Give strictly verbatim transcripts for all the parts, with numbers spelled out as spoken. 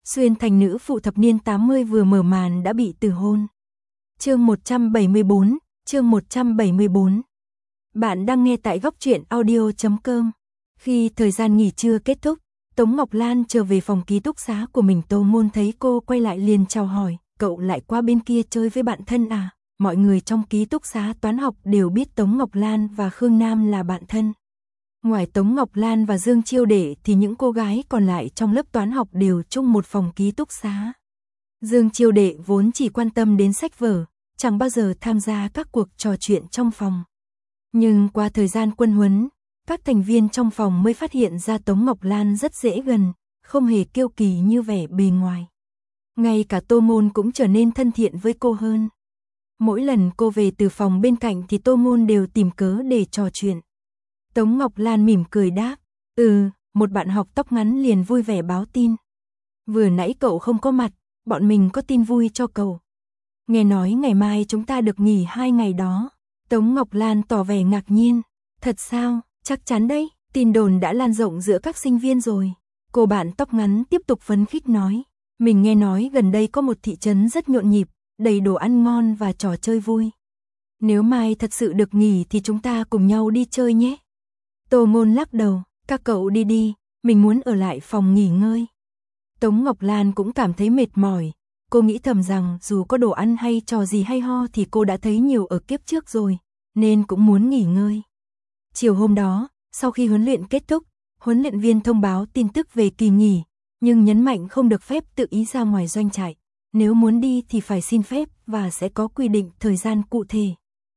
Xuyên thành nữ phụ thập niên tám mươi vừa mở màn đã bị từ hôn. Chương một trăm bảy mươi bốn, chương một trăm bảy mươi bốn. Bạn đang nghe tại góc truyện audio chấm com. Khi thời gian nghỉ trưa kết thúc, Tống Ngọc Lan trở về phòng ký túc xá của mình. Tô Ngôn thấy cô quay lại liền chào hỏi, cậu lại qua bên kia chơi với bạn thân à? Mọi người trong ký túc xá toán học đều biết Tống Ngọc Lan và Khương Nam là bạn thân. Ngoài Tống Ngọc Lan và Dương Chiêu Đệ thì những cô gái còn lại trong lớp toán học đều chung một phòng ký túc xá. Dương Chiêu Đệ vốn chỉ quan tâm đến sách vở, chẳng bao giờ tham gia các cuộc trò chuyện trong phòng. Nhưng qua thời gian quân huấn, các thành viên trong phòng mới phát hiện ra Tống Ngọc Lan rất dễ gần, không hề kiêu kỳ như vẻ bề ngoài. Ngay cả Tô Ngôn cũng trở nên thân thiện với cô hơn. Mỗi lần cô về từ phòng bên cạnh thì Tô Ngôn đều tìm cớ để trò chuyện. Tống Ngọc Lan mỉm cười đáp, ừ, một bạn học tóc ngắn liền vui vẻ báo tin. Vừa nãy cậu không có mặt, bọn mình có tin vui cho cậu. Nghe nói ngày mai chúng ta được nghỉ hai ngày đó. Tống Ngọc Lan tỏ vẻ ngạc nhiên, thật sao, chắc chắn đấy, tin đồn đã lan rộng giữa các sinh viên rồi. Cô bạn tóc ngắn tiếp tục phấn khích nói, mình nghe nói gần đây có một thị trấn rất nhộn nhịp, đầy đồ ăn ngon và trò chơi vui. Nếu mai thật sự được nghỉ thì chúng ta cùng nhau đi chơi nhé. Tô Ngôn lắc đầu, các cậu đi đi, mình muốn ở lại phòng nghỉ ngơi. Tống Ngọc Lan cũng cảm thấy mệt mỏi, cô nghĩ thầm rằng dù có đồ ăn hay trò gì hay ho thì cô đã thấy nhiều ở kiếp trước rồi, nên cũng muốn nghỉ ngơi. Chiều hôm đó, sau khi huấn luyện kết thúc, huấn luyện viên thông báo tin tức về kỳ nghỉ, nhưng nhấn mạnh không được phép tự ý ra ngoài doanh trại. Nếu muốn đi thì phải xin phép và sẽ có quy định thời gian cụ thể.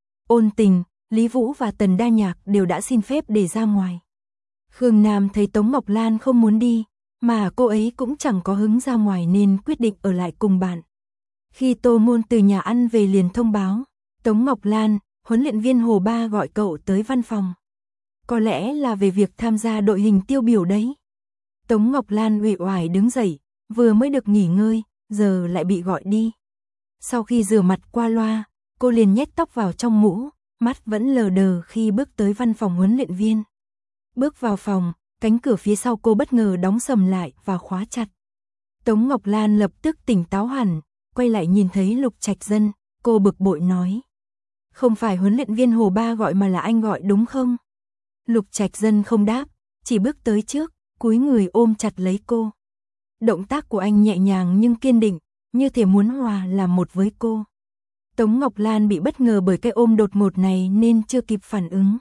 Ôn Tình, Lý Vũ và Tần Đa Nhạc đều đã xin phép để ra ngoài. Khương Nam thấy Tống Ngọc Lan không muốn đi, mà cô ấy cũng chẳng có hứng ra ngoài nên quyết định ở lại cùng bạn. Khi Tô Ngôn từ nhà ăn về liền thông báo, Tống Ngọc Lan, huấn luyện viên Hồ Ba gọi cậu tới văn phòng. Có lẽ là về việc tham gia đội hình tiêu biểu đấy. Tống Ngọc Lan uể oải đứng dậy, vừa mới được nghỉ ngơi, giờ lại bị gọi đi. Sau khi rửa mặt qua loa, cô liền nhét tóc vào trong mũ, mắt vẫn lờ đờ khi bước tới văn phòng huấn luyện viên. Bước vào phòng, cánh cửa phía sau cô bất ngờ đóng sầm lại và khóa chặt. Tống Ngọc Lan lập tức tỉnh táo hẳn, quay lại nhìn thấy Lục Trạch Dân, cô bực bội nói. Không phải huấn luyện viên Hồ Ba gọi mà là anh gọi đúng không? Lục Trạch Dân không đáp, chỉ bước tới trước, cúi người ôm chặt lấy cô. Động tác của anh nhẹ nhàng nhưng kiên định, như thể muốn hòa làm một với cô. Tống Ngọc Lan bị bất ngờ bởi cái ôm đột ngột này nên chưa kịp phản ứng.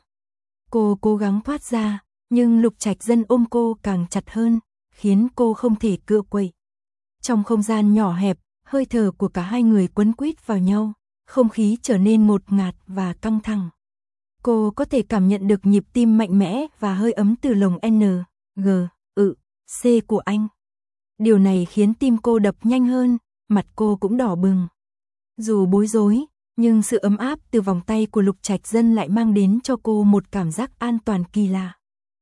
Cô cố gắng thoát ra, nhưng Lục Trạch Dân ôm cô càng chặt hơn, khiến cô không thể cựa quậy. Trong không gian nhỏ hẹp, hơi thở của cả hai người quấn quýt vào nhau, không khí trở nên ngột ngạt và căng thẳng. Cô có thể cảm nhận được nhịp tim mạnh mẽ và hơi ấm từ lồng N, G, ự, C của anh. Điều này khiến tim cô đập nhanh hơn, mặt cô cũng đỏ bừng. Dù bối rối, nhưng sự ấm áp từ vòng tay của Lục Trạch Dân lại mang đến cho cô một cảm giác an toàn kỳ lạ.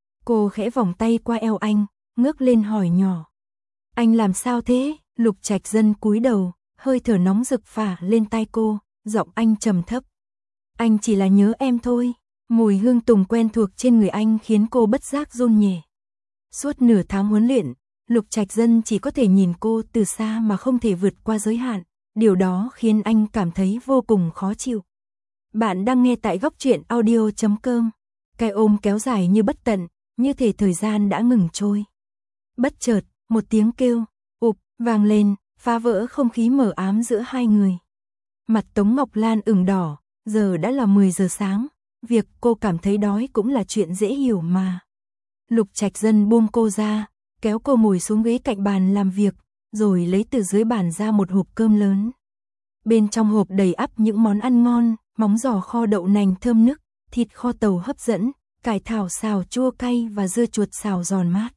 Cô khẽ vòng tay qua eo anh, ngước lên hỏi nhỏ. Anh làm sao thế? Lục Trạch Dân cúi đầu, hơi thở nóng rực phả lên tai cô, giọng anh trầm thấp. Anh chỉ là nhớ em thôi. Mùi hương tùng quen thuộc trên người anh khiến cô bất giác run nhẹ. Suốt nửa tháng huấn luyện, Lục Trạch Dân chỉ có thể nhìn cô từ xa mà không thể vượt qua giới hạn. Điều đó khiến anh cảm thấy vô cùng khó chịu. Bạn đang nghe tại góc truyện audio chấm com. Cái ôm kéo dài như bất tận, như thể thời gian đã ngừng trôi. Bất chợt, một tiếng kêu, ụp, vang lên, phá vỡ không khí mờ ám giữa hai người. Mặt Tống Ngọc Lan ửng đỏ, giờ đã là mười giờ sáng, việc cô cảm thấy đói cũng là chuyện dễ hiểu mà. Lục Trạch Dân buông cô ra, kéo cô ngồi xuống ghế cạnh bàn làm việc, rồi lấy từ dưới bàn ra một hộp cơm lớn. Bên trong hộp đầy ắp những món ăn ngon, móng giò kho đậu nành thơm nức, thịt kho tàu hấp dẫn, cải thảo xào chua cay và dưa chuột xào giòn mát.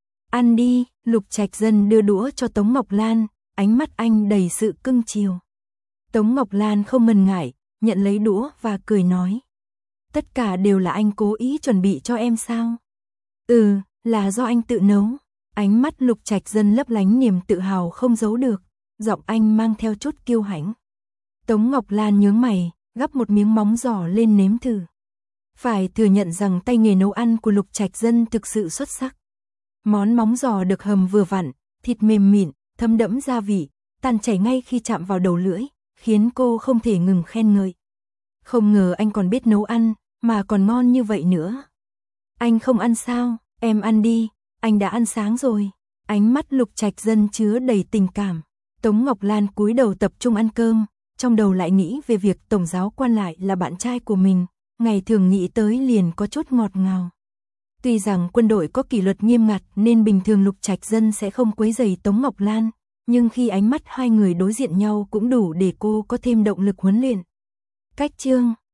Ăn đi, Lục Trạch Dân đưa đũa cho Tống Ngọc Lan, ánh mắt anh đầy sự cưng chiều. Tống Ngọc Lan không ngần ngại, nhận lấy đũa và cười nói. Tất cả đều là anh cố ý chuẩn bị cho em sao? Ừ, là do anh tự nấu. Ánh mắt Lục Trạch Dân lấp lánh niềm tự hào không giấu được, giọng anh mang theo chút kiêu hãnh. Tống Ngọc Lan nhướng mày, gắp một miếng móng giò lên nếm thử. Phải thừa nhận rằng tay nghề nấu ăn của Lục Trạch Dân thực sự xuất sắc. Món móng giò được hầm vừa vặn, thịt mềm mịn, thấm đẫm gia vị, tan chảy ngay khi chạm vào đầu lưỡi, khiến cô không thể ngừng khen ngợi. Không ngờ anh còn biết nấu ăn, mà còn ngon như vậy nữa. Anh không ăn sao? Em ăn đi, anh đã ăn sáng rồi. Ánh mắt Lục Trạch Dân chứa đầy tình cảm. Tống Ngọc Lan cúi đầu tập trung ăn cơm, trong đầu lại nghĩ về việc tổng giáo quan lại là bạn trai của mình, ngày thường nghĩ tới liền có chút ngọt ngào. Tuy rằng quân đội có kỷ luật nghiêm ngặt nên bình thường Lục Trạch Dân sẽ không quấy rầy Tống Ngọc Lan, nhưng khi ánh mắt hai người đối diện nhau cũng đủ để cô có thêm động lực huấn luyện. Cách chương